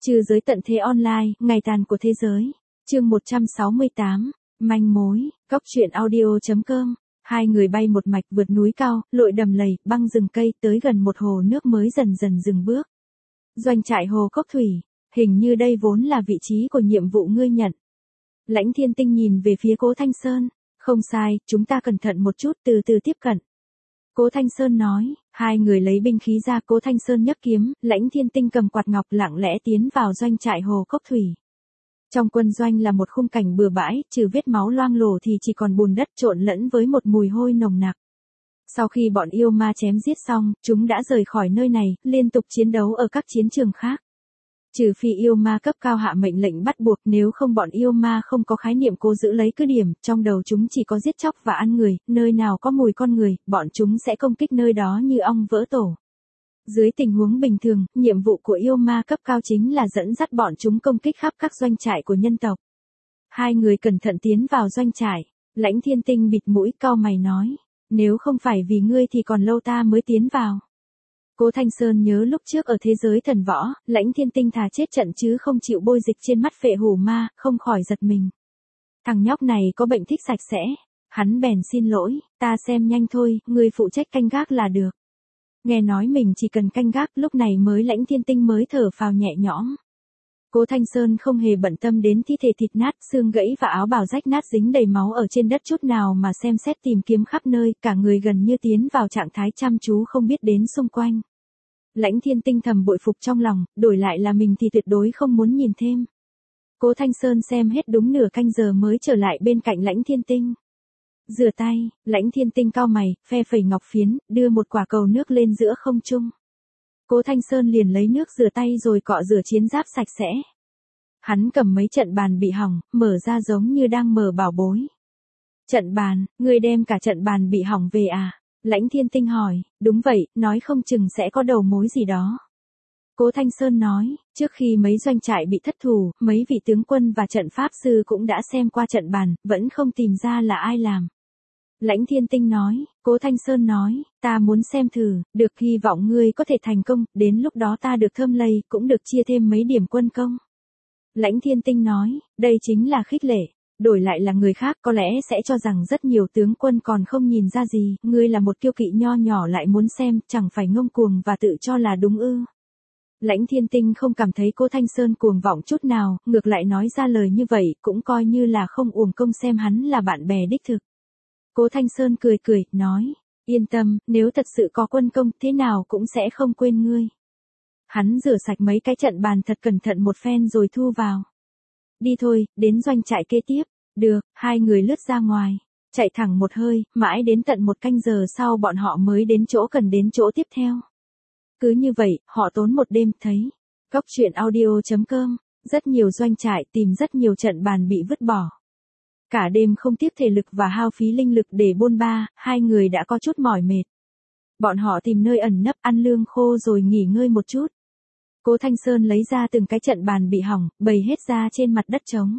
Trừ giới tận thế online, ngày tàn của thế giới. Chương 168, manh mối, cóc truyện audio.com. Hai người bay một mạch vượt núi cao, lội đầm lầy, băng rừng cây, tới gần một hồ nước mới dần dần dừng bước. Doanh trại Hồ Cốc Thủy, hình như đây vốn là vị trí của nhiệm vụ ngươi nhận. Lãnh Thiên Tinh nhìn về phía Cố Thanh Sơn, không sai, chúng ta cẩn thận một chút, từ từ tiếp cận. Cố Thanh Sơn nói, hai người lấy binh khí ra, Cố Thanh Sơn nhấc kiếm, Lãnh Thiên Tinh cầm quạt ngọc lặng lẽ tiến vào doanh trại Hồ Cốc Thủy. Trong quân doanh là một khung cảnh bừa bãi, trừ vết máu loang lổ thì chỉ còn bùn đất trộn lẫn với một mùi hôi nồng nặc. Sau khi bọn yêu ma chém giết xong, chúng đã rời khỏi nơi này, liên tục chiến đấu ở các chiến trường khác. Trừ phi yêu ma cấp cao hạ mệnh lệnh bắt buộc, nếu không bọn yêu ma không có khái niệm cố giữ lấy cứ điểm, trong đầu chúng chỉ có giết chóc và ăn người, nơi nào có mùi con người, bọn chúng sẽ công kích nơi đó như ong vỡ tổ. Dưới tình huống bình thường, nhiệm vụ của yêu ma cấp cao chính là dẫn dắt bọn chúng công kích khắp các doanh trại của nhân tộc. Hai người cẩn thận tiến vào doanh trại, Lãnh Thiên Tinh bịt mũi cau mày nói, nếu không phải vì ngươi thì còn lâu ta mới tiến vào. Cố Thanh Sơn nhớ lúc trước ở thế giới thần võ, Lãnh Thiên Tinh thà chết trận chứ không chịu bôi dịch trên mắt phệ hủ ma, không khỏi giật mình. Thằng nhóc này có bệnh thích sạch sẽ. Hắn bèn xin lỗi, ta xem nhanh thôi, ngươi phụ trách canh gác là được. Nghe nói mình chỉ cần canh gác, lúc này mới Lãnh Thiên Tinh mới thở phào nhẹ nhõm. Cố Thanh Sơn không hề bận tâm đến thi thể thịt nát, xương gãy và áo bào rách nát dính đầy máu ở trên đất chút nào mà xem xét tìm kiếm khắp nơi, cả người gần như tiến vào trạng thái chăm chú không biết đến xung quanh. Lãnh Thiên Tinh thầm bội phục trong lòng, đổi lại là mình thì tuyệt đối không muốn nhìn thêm. Cố Thanh Sơn xem hết đúng nửa canh giờ mới trở lại bên cạnh Lãnh Thiên Tinh. Rửa tay, Lãnh Thiên Tinh cau mày, phe phẩy ngọc phiến, đưa một quả cầu nước lên giữa không trung. Cố Thanh Sơn liền lấy nước rửa tay rồi cọ rửa chiến giáp sạch sẽ. Hắn cầm mấy trận bàn bị hỏng, mở ra giống như đang mở bảo bối. Trận bàn, ngươi đem cả trận bàn bị hỏng về à? Lãnh Thiên Tinh hỏi, đúng vậy, nói không chừng sẽ có đầu mối gì đó. Cố Thanh Sơn nói, trước khi mấy doanh trại bị thất thủ, mấy vị tướng quân và trận pháp sư cũng đã xem qua trận bàn, vẫn không tìm ra là ai làm. Lãnh Thiên Tinh nói, Cố Thanh Sơn nói, ta muốn xem thử, được, hy vọng ngươi có thể thành công, đến lúc đó ta được thơm lây, cũng được chia thêm mấy điểm quân công. Lãnh Thiên Tinh nói, đây chính là khích lệ. Đổi lại là người khác có lẽ sẽ cho rằng rất nhiều tướng quân còn không nhìn ra gì, ngươi là một kiêu kỵ nho nhỏ lại muốn xem, chẳng phải ngông cuồng và tự cho là đúng ư. Lãnh Thiên Tinh không cảm thấy Cố Thanh Sơn cuồng vọng chút nào, ngược lại nói ra lời như vậy, cũng coi như là không uổng công xem hắn là bạn bè đích thực. Cố Thanh Sơn cười cười, nói, yên tâm, nếu thật sự có quân công thế nào cũng sẽ không quên ngươi. Hắn rửa sạch mấy cái trận bàn thật cẩn thận một phen rồi thu vào. Đi thôi, đến doanh trại kế tiếp. Được, hai người lướt ra ngoài, chạy thẳng một hơi, mãi đến tận một canh giờ sau bọn họ mới đến chỗ cần đến chỗ tiếp theo. Cứ như vậy, họ tốn một đêm, thấy. Cóc truyện audio.com, rất nhiều doanh trại tìm rất nhiều trận bàn bị vứt bỏ. Cả đêm không tiếc thể lực và hao phí linh lực để bôn ba, hai người đã có chút mỏi mệt. Bọn họ tìm nơi ẩn nấp ăn lương khô rồi nghỉ ngơi một chút. Cố Thanh Sơn lấy ra từng cái trận bàn bị hỏng, bày hết ra trên mặt đất trống.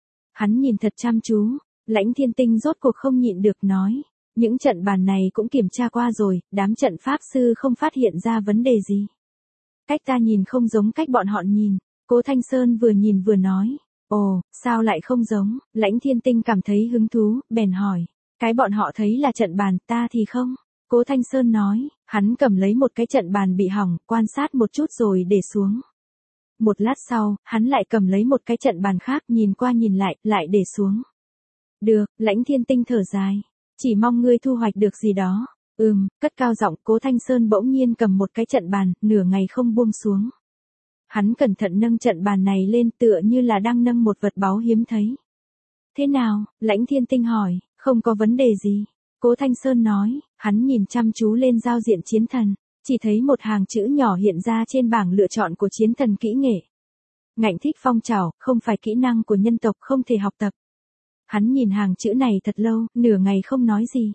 Hắn nhìn thật chăm chú, Lãnh Thiên Tinh rốt cuộc không nhịn được nói, những trận bàn này cũng kiểm tra qua rồi, đám trận pháp sư không phát hiện ra vấn đề gì. Cách ta nhìn không giống cách bọn họ nhìn. Cố Thanh Sơn vừa nhìn vừa nói, ồ, sao lại không giống? Lãnh Thiên Tinh cảm thấy hứng thú, bèn hỏi, cái bọn họ thấy là trận bàn, ta thì không. Cố Thanh Sơn nói, hắn cầm lấy một cái trận bàn bị hỏng, quan sát một chút rồi để xuống. Một lát sau, hắn lại cầm lấy một cái trận bàn khác, nhìn qua nhìn lại để xuống. Được, Lãnh Thiên Tinh thở dài. Chỉ mong ngươi thu hoạch được gì đó. Cất cao giọng, Cố Thanh Sơn bỗng nhiên cầm một cái trận bàn, nửa ngày không buông xuống. Hắn cẩn thận nâng trận bàn này lên tựa như là đang nâng một vật báu hiếm thấy. Thế nào? Lãnh Thiên Tinh hỏi, không có vấn đề gì. Cố Thanh Sơn nói, hắn nhìn chăm chú lên giao diện chiến thần, chỉ thấy một hàng chữ nhỏ hiện ra trên bảng lựa chọn của chiến thần kỹ nghệ. Ngạnh thích phong trào, không phải kỹ năng của nhân tộc không thể học tập. Hắn nhìn hàng chữ này thật lâu, nửa ngày không nói gì.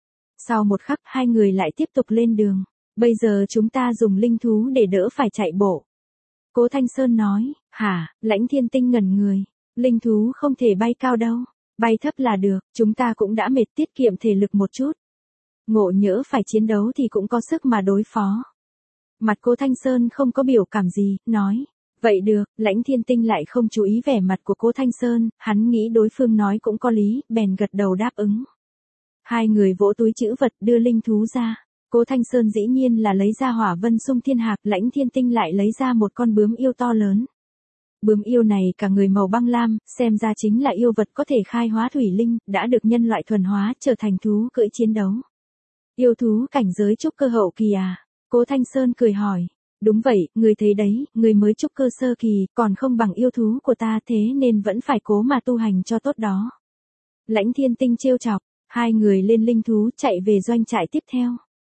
Sau một khắc, hai người lại tiếp tục lên đường. Bây giờ chúng ta dùng linh thú để đỡ phải chạy bộ. Cố Thanh Sơn nói, hả? Lãnh Thiên Tinh ngẩn người. Linh thú không thể bay cao đâu. Bay thấp là được, chúng ta cũng đã mệt, tiết kiệm thể lực một chút. Ngộ nhỡ phải chiến đấu thì cũng có sức mà đối phó. Mặt Cố Thanh Sơn không có biểu cảm gì, nói, Vậy được, Lãnh Thiên Tinh lại không chú ý vẻ mặt của Cố Thanh Sơn, hắn nghĩ đối phương nói cũng có lý, bèn gật đầu đáp ứng. Hai người vỗ túi trữ vật đưa linh thú ra. Cố Thanh Sơn dĩ nhiên là lấy ra Hỏa Vân Sung Thiên Hạc, Lãnh Thiên Tinh lại lấy ra một con bướm yêu to lớn. Bướm yêu này cả người màu băng lam, xem ra chính là yêu vật có thể khai hóa thủy linh, đã được nhân loại thuần hóa, trở thành thú cưỡi chiến đấu. Yêu thú cảnh giới trúc cơ hậu kỳ à? Cố Thanh Sơn cười hỏi. Đúng vậy, người thấy đấy, người mới trúc cơ sơ kỳ, còn không bằng yêu thú của ta, thế nên vẫn phải cố mà tu hành cho tốt đó. Lãnh Thiên Tinh trêu chọc, hai người lên linh thú chạy về doanh trại tiếp theo.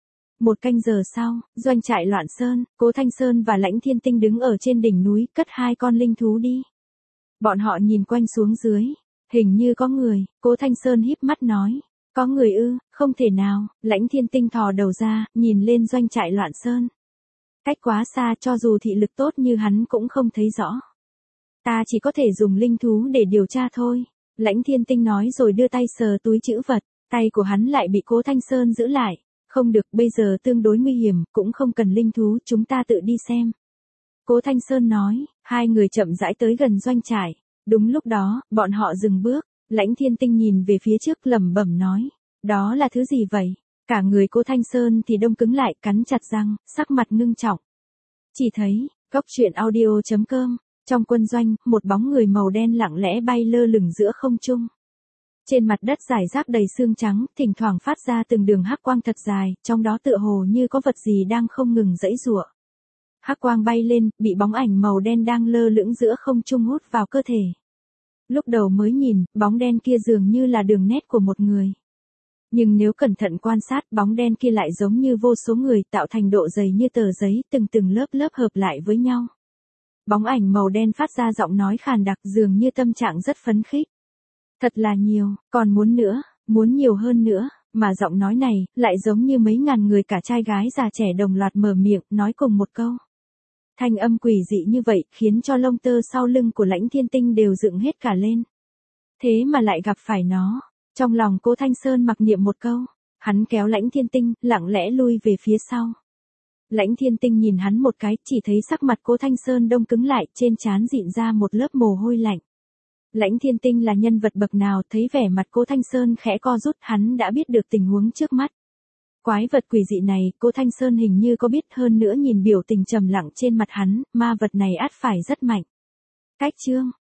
Một canh giờ sau, doanh trại Loạn Sơn, Cố Thanh Sơn và Lãnh Thiên Tinh đứng ở trên đỉnh núi, cất hai con linh thú đi. Bọn họ nhìn quanh xuống dưới, hình như có người, Cố Thanh Sơn híp mắt nói. Có người ư? Không thể nào. Lãnh Thiên Tinh thò đầu ra, nhìn lên doanh trại Loạn Sơn. Cách quá xa, cho dù thị lực tốt như hắn cũng không thấy rõ. Ta chỉ có thể dùng linh thú để điều tra thôi. Lãnh Thiên Tinh nói rồi đưa tay sờ túi trữ vật, tay của hắn lại bị Cố Thanh Sơn giữ lại. Không được, bây giờ tương đối nguy hiểm, cũng không cần linh thú, chúng ta tự đi xem. Cố Thanh Sơn nói, hai người chậm rãi tới gần doanh trại. Đúng lúc đó, bọn họ dừng bước, Lãnh Thiên Tinh nhìn về phía trước lẩm bẩm nói, đó là thứ gì vậy? Cả người Cố Thanh Sơn thì đông cứng lại, cắn chặt răng, sắc mặt ngưng trọng. Chỉ thấy, Cốc Truyện Audio.com, trong quân doanh, một bóng người màu đen lặng lẽ bay lơ lửng giữa không trung. Trên mặt đất rải rác đầy xương trắng, thỉnh thoảng phát ra từng đường hắc quang thật dài, trong đó tựa hồ như có vật gì đang không ngừng giãy giụa. Hắc quang bay lên, bị bóng ảnh màu đen đang lơ lửng giữa không trung hút vào cơ thể. Lúc đầu mới nhìn, bóng đen kia dường như là đường nét của một người. Nhưng nếu cẩn thận quan sát, bóng đen kia lại giống như vô số người, tạo thành độ dày như tờ giấy, từng lớp lớp hợp lại với nhau. Bóng ảnh màu đen phát ra giọng nói khàn đặc, dường như tâm trạng rất phấn khích. Thật là nhiều, còn muốn nữa, muốn nhiều hơn nữa, mà giọng nói này, lại giống như mấy ngàn người cả trai gái già trẻ đồng loạt mở miệng, nói cùng một câu. Thanh âm quỷ dị như vậy, khiến cho lông tơ sau lưng của Lãnh Thiên Tinh đều dựng hết cả lên. Thế mà lại gặp phải nó. Trong lòng Cố Thanh Sơn mặc niệm một câu, hắn kéo Lãnh Thiên Tinh, lặng lẽ lui về phía sau. Lãnh Thiên Tinh nhìn hắn một cái, chỉ thấy sắc mặt Cố Thanh Sơn đông cứng lại, trên trán dịn ra một lớp mồ hôi lạnh. Lãnh Thiên Tinh là nhân vật bậc nào, thấy vẻ mặt Cố Thanh Sơn khẽ co rút, hắn đã biết được tình huống trước mắt. Quái vật quỷ dị này, Cố Thanh Sơn hình như có biết, hơn nữa nhìn biểu tình trầm lặng trên mặt hắn, ma vật này ắt phải rất mạnh. Cách chương